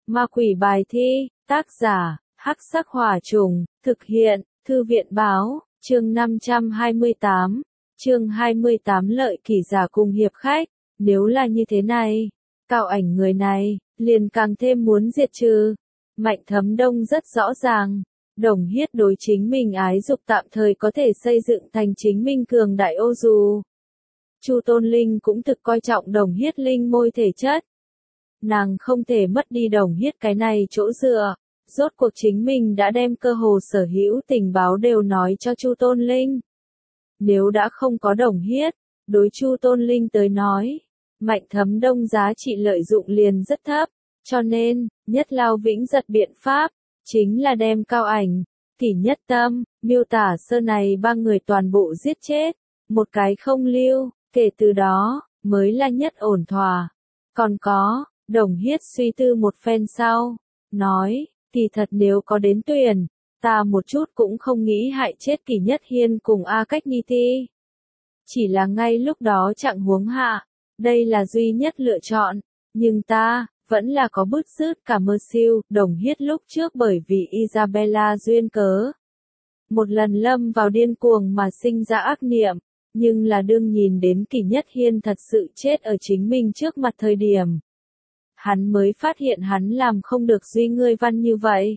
Ma quỷ bài thi, tác giả, Hắc Sắc Hỏa Trùng, thực hiện, Thư viện báo, chương 528, chương 28 lợi kỷ giả cùng hiệp khách. Nếu là như thế này, Cao Ảnh người này, liền càng thêm muốn diệt trừ. Mạnh Thấm Đông rất rõ ràng, Đồng Hiết đối chính mình ái dục tạm thời có thể xây dựng thành chính minh cường đại ô dù. Chu Tôn Linh cũng thực coi trọng Đồng Hiết linh môi thể chất. Nàng không thể mất đi Đồng Hiết cái này chỗ dựa, rốt cuộc chính mình đã đem cơ hồ sở hữu tình báo đều nói cho Chu Tôn Linh. Nếu đã không có Đồng Hiết, đối Chu Tôn Linh tới nói, Mạnh Thấm Đông giá trị lợi dụng liền rất thấp, cho nên, nhất lao vĩnh giật biện pháp, chính là đem Cao Ảnh, Kỷ Nhất Tâm, Miêu Tả Sơ này ba người toàn bộ giết chết, một cái không lưu, kể từ đó, mới là nhất ổn thỏa. Còn có, Đồng Hiết suy tư một phen sau, nói, kỳ thật nếu có đến tuyển, ta một chút cũng không nghĩ hại chết Kỷ Nhất Hiên cùng A Cách Ni Ti. Chỉ là ngay lúc đó trạng huống hạ, đây là duy nhất lựa chọn, nhưng ta, vẫn là có bứt rứt cả mơ siêu. Đồng Hiết lúc trước bởi vì Isabella duyên cớ, một lần lâm vào điên cuồng mà sinh ra ác niệm, nhưng là đương nhìn đến Kỷ Nhất Hiên thật sự chết ở chính mình trước mặt thời điểm. Hắn mới phát hiện hắn làm không được duy ngươi văn như vậy.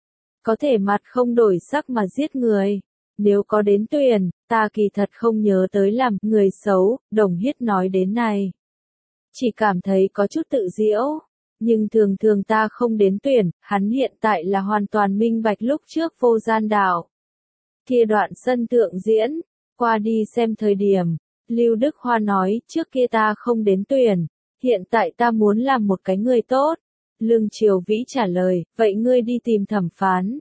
Có thể mặt không đổi sắc mà giết người. Nếu có đến tuyển, ta kỳ thật không nhớ tới làm người xấu. Đồng Hiết nói đến này, chỉ cảm thấy có chút tự diễu. Nhưng thường thường ta không đến tuyển, hắn hiện tại là hoàn toàn minh bạch lúc trước vô gian đạo. Kia đoạn sân thượng diễn, qua đi xem thời điểm, Lưu Đức Hoa nói trước kia ta không đến tuyển, hiện tại ta muốn làm một cái người tốt. Lương Triều Vĩ trả lời, vậy ngươi đi tìm thẩm phán.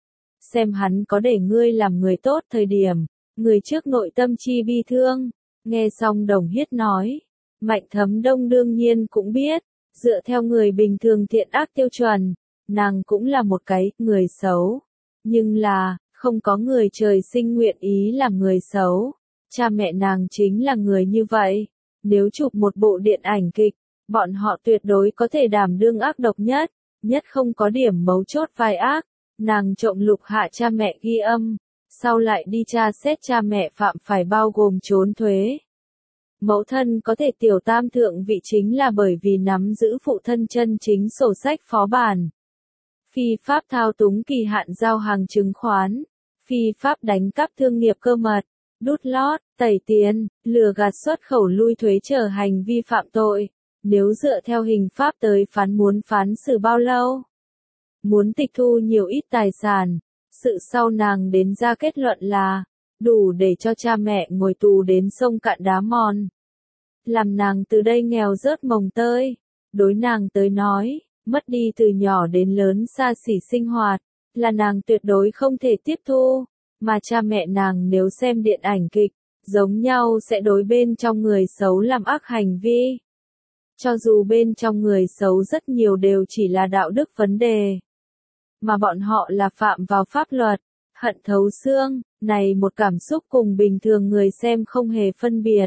Xem hắn có để ngươi làm người tốt thời điểm, người trước nội tâm chi bi thương. Nghe xong Đồng Hiết nói, Mạnh Thấm Đông đương nhiên cũng biết, dựa theo người bình thường thiện ác tiêu chuẩn, nàng cũng là một cái người xấu. Nhưng là, không có người trời sinh nguyện ý làm người xấu. Cha mẹ nàng chính là người như vậy. Nếu chụp một bộ điện ảnh kịch, bọn họ tuyệt đối có thể đảm đương ác độc nhất không có điểm mấu chốt vai ác. Nàng trộm lục hạ cha mẹ ghi âm, sau lại đi tra xét cha mẹ phạm phải bao gồm trốn thuế. Mẫu thân có thể tiểu tam thượng vị chính là bởi vì nắm giữ phụ thân chân chính sổ sách phó bản. Phi pháp thao túng kỳ hạn giao hàng chứng khoán, phi pháp đánh cắp thương nghiệp cơ mật, đút lót, tẩy tiền, lừa gạt xuất khẩu lui thuế trở hành vi phạm tội. Nếu dựa theo hình pháp tới phán muốn phán xử bao lâu? Muốn tịch thu nhiều ít tài sản, sự sau nàng đến ra kết luận là, đủ để cho cha mẹ ngồi tù đến sông cạn đá mòn. Làm nàng từ đây nghèo rớt mồng tơi, đối nàng tới nói, mất đi từ nhỏ đến lớn xa xỉ sinh hoạt, là nàng tuyệt đối không thể tiếp thu, mà cha mẹ nàng nếu xem điện ảnh kịch, giống nhau sẽ đối bên trong người xấu làm ác hành vi. Cho dù bên trong người xấu rất nhiều đều chỉ là đạo đức vấn đề, mà bọn họ là phạm vào pháp luật, hận thấu xương, này một cảm xúc cùng bình thường người xem không hề phân biệt.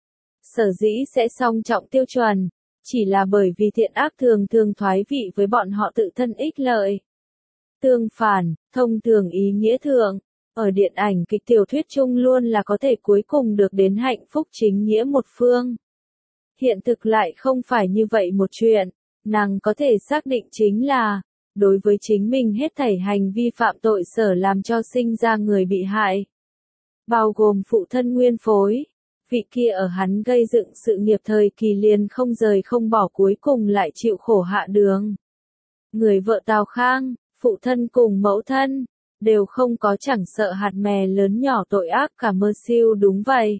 Sở dĩ sẽ song trọng tiêu chuẩn, chỉ là bởi vì thiện ác thường thường thoái vị với bọn họ tự thân ích lợi. Tương phản, thông thường ý nghĩa thượng, ở điện ảnh kịch tiểu thuyết chung luôn là có thể cuối cùng được đến hạnh phúc chính nghĩa một phương. Hiện thực lại không phải như vậy một chuyện, nàng có thể xác định chính là, đối với chính mình hết thảy hành vi phạm tội sở làm cho sinh ra người bị hại. Bao gồm phụ thân nguyên phối, vị kia ở hắn gây dựng sự nghiệp thời kỳ liền không rời không bỏ cuối cùng lại chịu khổ hạ đường. Người vợ Tào Khang, phụ thân cùng mẫu thân, đều không có chẳng sợ hạt mè lớn nhỏ tội ác cả mơ siêu đúng vậy.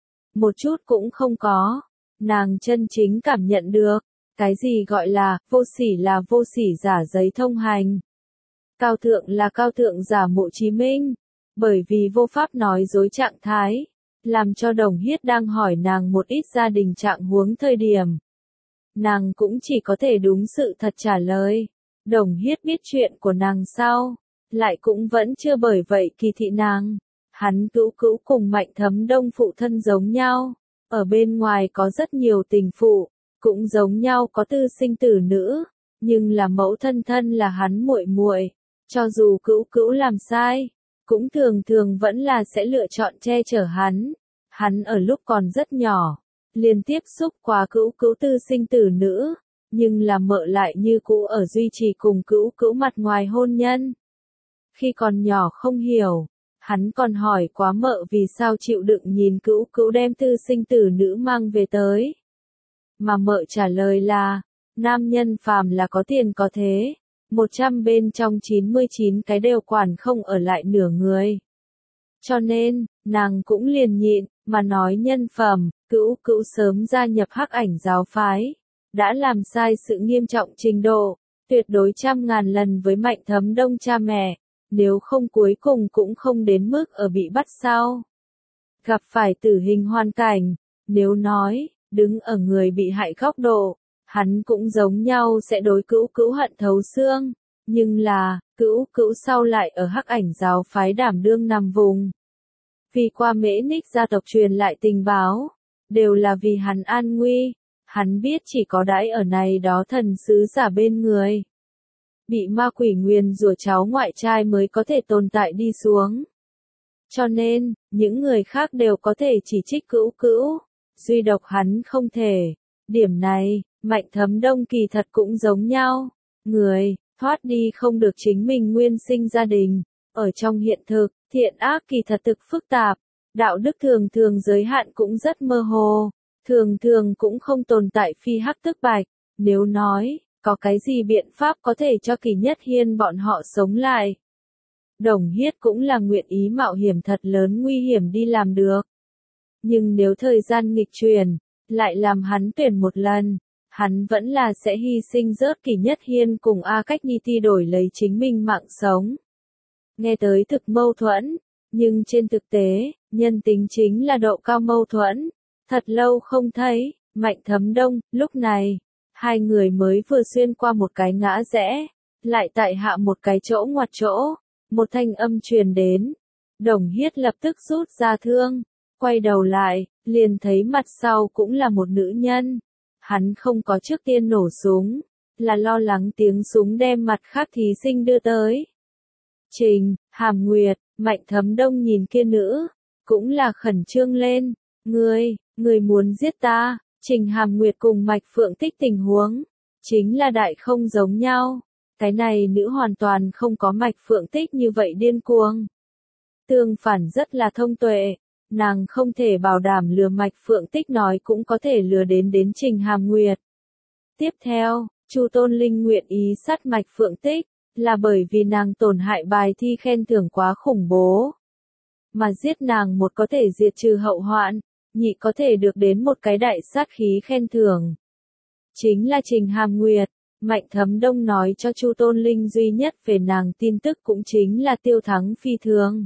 Một chút cũng không có, nàng chân chính cảm nhận được. Cái gì gọi là vô sỉ giả giấy thông hành. Cao thượng là cao thượng giả Mộ Chí Minh. Bởi vì vô pháp nói dối trạng thái, làm cho Đồng Hiết đang hỏi nàng một ít gia đình trạng huống thời điểm. Nàng cũng chỉ có thể đúng sự thật trả lời. Đồng Hiết biết chuyện của nàng sau, lại cũng vẫn chưa bởi vậy kỳ thị nàng. Hắn cữu cùng Mạnh Thấm Đông phụ thân giống nhau, ở bên ngoài có rất nhiều tình phụ. Cũng giống nhau có tư sinh tử nữ, nhưng là mẫu thân thân là hắn muội muội, cho dù Cữu Cữu làm sai, cũng thường thường vẫn là sẽ lựa chọn che chở hắn. Hắn ở lúc còn rất nhỏ, liên tiếp xúc qua Cữu Cữu tư sinh tử nữ, nhưng là mợ lại như cũ ở duy trì cùng Cữu Cữu mặt ngoài hôn nhân. Khi còn nhỏ không hiểu, hắn còn hỏi quá mợ vì sao chịu đựng nhìn Cữu Cữu đem tư sinh tử nữ mang về tới. Mà mợ trả lời là, nam nhân phàm là có tiền có thế, 100 bên trong 99 cái đều quản không ở lại nửa người. Cho nên, nàng cũng liền nhịn, mà nói nhân phẩm, Cữu Cữu sớm gia nhập Hắc Ảnh giáo phái, đã làm sai sự nghiêm trọng trình độ, tuyệt đối 100.000 lần với Mạnh Thấm Đông cha mẹ, nếu không cuối cùng cũng không đến mức ở bị bắt sao. Gặp phải tử hình hoàn cảnh, nếu nói, đứng ở người bị hại góc độ, hắn cũng giống nhau sẽ đối Cữu Cữu hận thấu xương, nhưng là, Cữu Cữu sau lại ở Hắc Ảnh giáo phái đảm đương nằm vùng. Vì qua Mễ Ních gia tộc truyền lại tình báo, đều là vì hắn an nguy, hắn biết chỉ có đãi ở này đó thần sứ giả bên người. Bị ma quỷ nguyền rủa cháu ngoại trai mới có thể tồn tại đi xuống. Cho nên, những người khác đều có thể chỉ trích Cữu Cữu, duy độc hắn không thể. Điểm này, Mạnh Thấm Đông kỳ thật cũng giống nhau. Người, thoát đi không được chính mình nguyên sinh gia đình. Ở trong hiện thực, thiện ác kỳ thật thực phức tạp. Đạo đức thường thường giới hạn cũng rất mơ hồ. Thường thường cũng không tồn tại phi hắc tức bạch. Nếu nói, có cái gì biện pháp có thể cho Kỳ Nhất Hiên bọn họ sống lại? Đồng Hiết cũng là nguyện ý mạo hiểm thật lớn nguy hiểm đi làm được. Nhưng nếu thời gian nghịch chuyển, lại làm hắn tuyển một lần, hắn vẫn là sẽ hy sinh rớt Kỳ Nhất Hiên cùng A Cách Niti đổi lấy chính mình mạng sống. Nghe tới thực mâu thuẫn, nhưng trên thực tế, nhân tính chính là độ cao mâu thuẫn. Thật lâu không thấy, Mạnh Thấm Đông, lúc này, hai người mới vừa xuyên qua một cái ngã rẽ, lại tại hạ một cái chỗ ngoặt chỗ, một thanh âm truyền đến. Đồng Hiết lập tức rút ra thương, quay đầu lại, liền thấy mặt sau cũng là một nữ nhân. Hắn không có trước tiên nổ súng, là lo lắng tiếng súng đem mặt khác thí sinh đưa tới. Trình, Hàm Nguyệt, Mạnh Thấm Đông nhìn kia nữ, cũng là khẩn trương lên. Người muốn giết ta. Trình Hàm Nguyệt cùng Mạch Phượng Tích tình huống, chính là đại không giống nhau. Cái này nữ hoàn toàn không có Mạch Phượng Tích như vậy điên cuồng. Tương phản rất là thông tuệ, nàng không thể bảo đảm lừa Mạch Phượng Tích nói cũng có thể lừa đến Trình Hàm Nguyệt. Tiếp theo, Chu Tôn Linh nguyện ý sát Mạch Phượng Tích, là bởi vì nàng tổn hại bài thi khen thưởng quá khủng bố. Mà giết nàng một có thể diệt trừ hậu hoạn, nhị có thể được đến một cái đại sát khí khen thưởng. Chính là Trình Hàm Nguyệt. Mạnh Thấm Đông nói cho Chu Tôn Linh duy nhất về nàng tin tức cũng chính là Tiêu Thắng phi thường.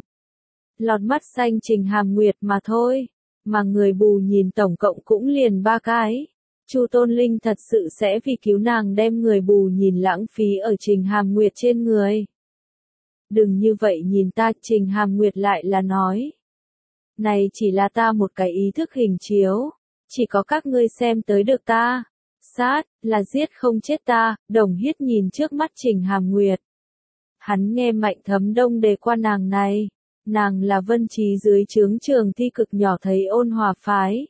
Lọt mắt xanh Trình Hàm Nguyệt mà thôi, mà người bù nhìn tổng cộng cũng liền 3 cái. Chu Tôn Linh thật sự sẽ vì cứu nàng đem người bù nhìn lãng phí ở Trình Hàm Nguyệt trên người. Đừng như vậy nhìn ta, Trình Hàm Nguyệt lại là nói. Này chỉ là ta một cái ý thức hình chiếu, chỉ có các ngươi xem tới được ta. Sát, là giết không chết ta. Đồng Hiết nhìn trước mắt Trình Hàm Nguyệt. Hắn nghe Mạnh Thấm Đông đề qua nàng này. Nàng là Vân Trí dưới trướng Trường Thi cực nhỏ thấy Ôn Hòa phái.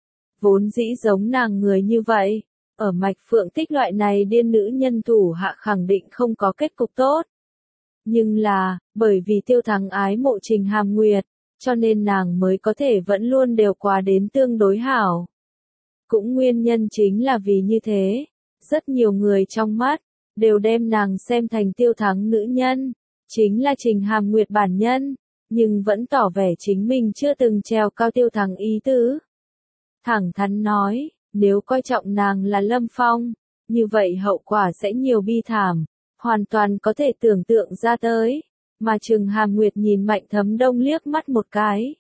Vốn dĩ giống nàng người như vậy, ở Mạch Phượng Tích loại này điên nữ nhân thủ hạ khẳng định không có kết cục tốt. Nhưng là, bởi vì Tiêu Thắng ái mộ Trình Hàm Nguyệt, cho nên nàng mới có thể vẫn luôn đều qua đến tương đối hảo. Cũng nguyên nhân chính là vì như thế, rất nhiều người trong mắt, đều đem nàng xem thành Tiêu Thắng nữ nhân, chính là Trình Hàm Nguyệt bản nhân, nhưng vẫn tỏ vẻ chính mình chưa từng treo cao Tiêu Thắng ý tứ. Thẳng thắn nói, nếu coi trọng nàng là Lâm Phong, như vậy hậu quả sẽ nhiều bi thảm, hoàn toàn có thể tưởng tượng ra tới. Mà Trình Hàm Nguyệt nhìn Mạnh Thấm Đông liếc mắt một cái.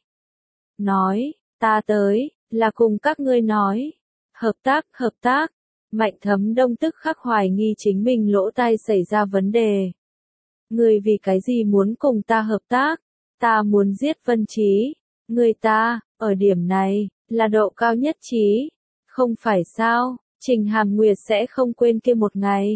Nói, ta tới, là cùng các ngươi nói. Hợp tác. Mạnh Thấm Đông tức khắc hoài nghi chính mình lỗ tai xảy ra vấn đề. Ngươi vì cái gì muốn cùng ta hợp tác? Ta muốn giết Vân Trí. Ngươi ta, ở điểm này, là độ cao nhất trí. Không phải sao, Trình Hàm Nguyệt sẽ không quên kia một ngày.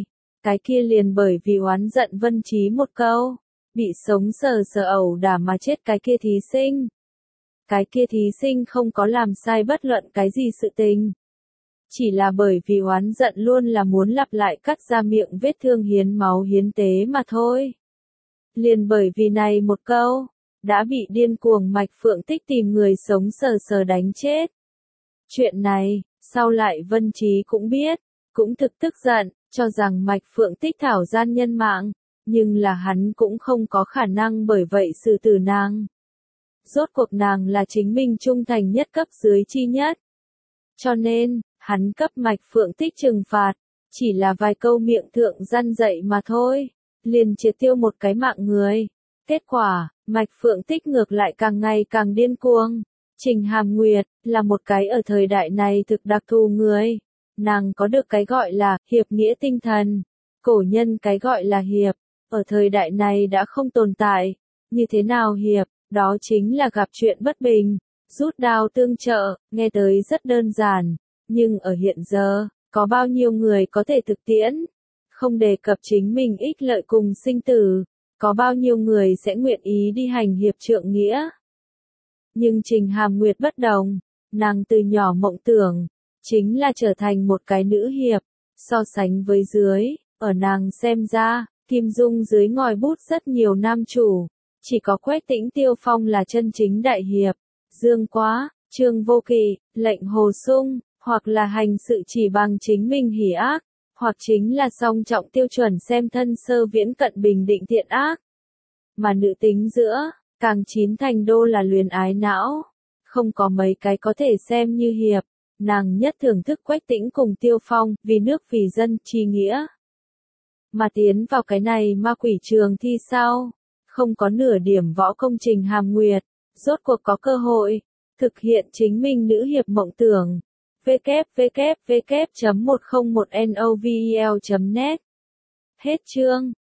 cái kia liền bởi vì oán giận Vân Trí một câu, bị sống sờ sờ ẩu đả mà chết cái kia thí sinh. Cái kia thí sinh không có làm sai bất luận cái gì sự tình. Chỉ là bởi vì oán giận luôn là muốn lặp lại cắt ra miệng vết thương hiến máu hiến tế mà thôi. Liền bởi vì này một câu, đã bị điên cuồng Mạch Phượng Tích tìm người sống sờ sờ đánh chết. Chuyện này, sau lại Vân Trí cũng biết, cũng thực tức giận, cho rằng Mạch Phượng Tích thảo gian nhân mạng, nhưng là hắn cũng không có khả năng bởi vậy xử tử nàng. Rốt cuộc nàng là chính mình trung thành nhất cấp dưới chi nhất. Cho nên, hắn cấp Mạch Phượng Tích trừng phạt, chỉ là vài câu miệng thượng răn dạy mà thôi, liền triệt tiêu một cái mạng người. Kết quả, Mạch Phượng Tích ngược lại càng ngày càng điên cuồng. Trình Hàm Nguyệt, là một cái ở thời đại này thực đặc thù người. Nàng có được cái gọi là, hiệp nghĩa tinh thần. Cổ nhân cái gọi là hiệp, ở thời đại này đã không tồn tại. Như thế nào hiệp, đó chính là gặp chuyện bất bình, rút đao tương trợ, nghe tới rất đơn giản. Nhưng ở hiện giờ, có bao nhiêu người có thể thực tiễn? Không đề cập chính mình ích lợi cùng sinh tử, có bao nhiêu người sẽ nguyện ý đi hành hiệp trượng nghĩa? Nhưng Trình Hàm Nguyệt bất đồng, nàng từ nhỏ mộng tưởng, chính là trở thành một cái nữ hiệp, so sánh với dưới, ở nàng xem ra, Kim Dung dưới ngòi bút rất nhiều nam chủ, chỉ có Quách Tĩnh Tiêu Phong là chân chính đại hiệp, Dương Quá, Trương Vô Kỵ, Lệnh Hồ Sung, hoặc là hành sự chỉ bằng chính mình hỉ ác, hoặc chính là song trọng tiêu chuẩn xem thân sơ viễn cận bình định thiện ác. Mà nữ tính giữa, càng chín thành đô là luyến ái não, không có mấy cái có thể xem như hiệp, nàng nhất thưởng thức Quách Tĩnh cùng Tiêu Phong, vì nước vì dân, chi nghĩa. Mà tiến vào cái này ma quỷ trường thi sau, không có nửa điểm võ công Trình Hàm Nguyệt, rốt cuộc có cơ hội, thực hiện chính mình nữ hiệp mộng tưởng. www.101novel.net Hết chương.